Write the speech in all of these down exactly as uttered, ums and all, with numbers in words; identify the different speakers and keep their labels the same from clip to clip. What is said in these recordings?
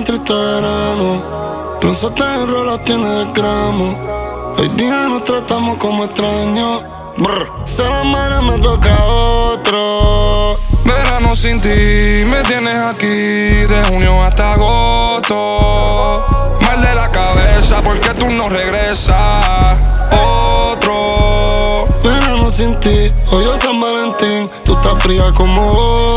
Speaker 1: triste verano. Pensaste en rolas, tienes gramo. Hoy día nos tratamos como extraños. Brr. Si a la madre me toca otro.
Speaker 2: Verano sin ti, me tienes aquí de junio hasta agosto. Mal de la cabeza porque tú no regresas. Otro.
Speaker 1: Verano sin ti, hoy es San Valentín. Tú estás fría como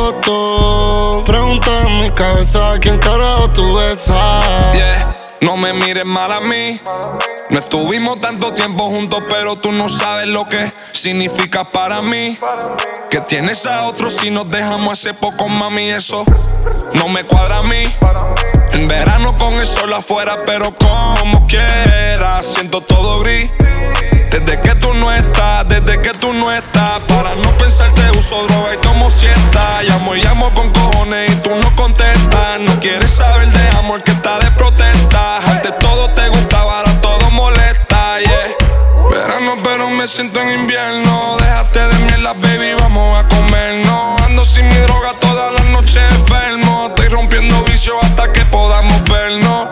Speaker 1: voto. Pregunta en mi cabeza, ¿a quién carajo tú besas?
Speaker 2: Yeah. No me mires mal a mí. No estuvimos tanto tiempo juntos, pero tú no sabes lo que significa para mí. Que tienes a otro si nos dejamos hace poco, mami, eso no me cuadra a mí. En verano con el sol afuera, pero como quieras, siento todo gris. Desde que tú no estás, desde que tú no estás. Para no pensarte uso droga y tomo siesta. Llamo y llamo con cojones y tú no contestas. No quieres saber de amor que está de protesta. Antes todo te gustaba, ahora todo molesta, yeah. Verano pero me siento en invierno. Déjate de mierda, baby, vamos a comernos. Ando sin mi droga todas las noches enfermo. Estoy rompiendo vicios hasta que podamos vernos.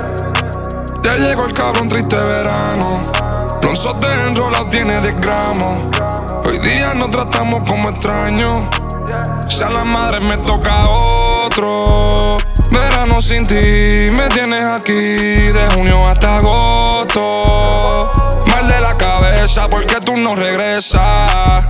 Speaker 2: Ya llegó el cabrón triste verano. Lonzote enrolado tiene de gramo. Hoy día nos tratamos como extraños. Si a la madre me toca otro. Verano sin ti, me tienes aquí de junio hasta agosto. Mal de la cabeza porque tú no regresas.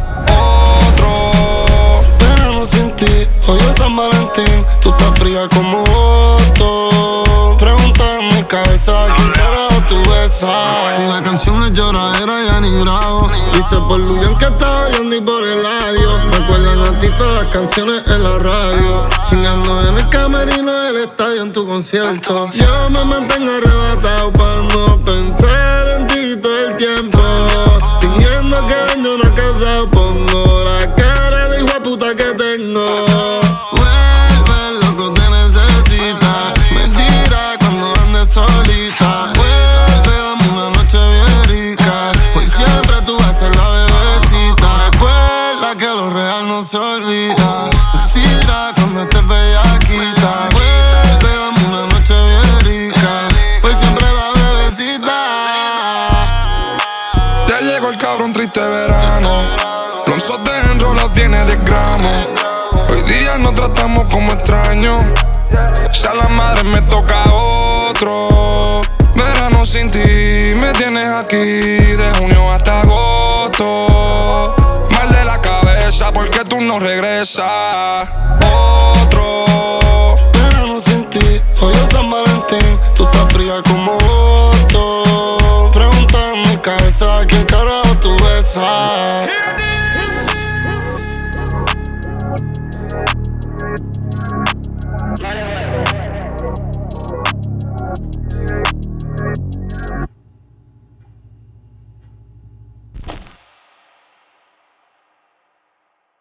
Speaker 2: Otro.
Speaker 1: Verano sin ti, hoy es San Valentín. Tú estás fría como voto. Pregunta en mi cabeza, ¿a quién carajo tú besas? Si la canción es lloradera, ya ni bravo. Dice por Luyan que está oyendo y por el audio. Me acuerdan a ti todas las canciones en la radio. Chingando en el camerino del estadio en tu concierto. Yo me mantengo arrebatado para no pensar en ti todo el tiempo. Fingiendo que daño no ha casado. Pongo la cara de hijo de puta que tengo. Vuelve, loco, te necesita. Mentira cuando andes solita. Vuelve, dame una noche bien rica. Hoy siempre tú vas a ser la bebecita. Recuerda que lo real no se olvida. Mentira cuando estés bellaquita. Vuelve, dame una noche bien rica. Hoy siempre la bebecita.
Speaker 2: Ya llegó el cabrón triste verano. Lonzote enrolado tiene de gramo. Hoy día nos tratamos como extraños. Si a la madre me toca otro. Verano sin ti, me tienes aquí de junio hasta agosto. Mal de la cabeza porque tú no regresas. Otro.
Speaker 1: Verano sin ti, hoy es San Valentín. Tú estás fría como voto. Pregunta en mi cabeza, ¿a quién carajo tú besas?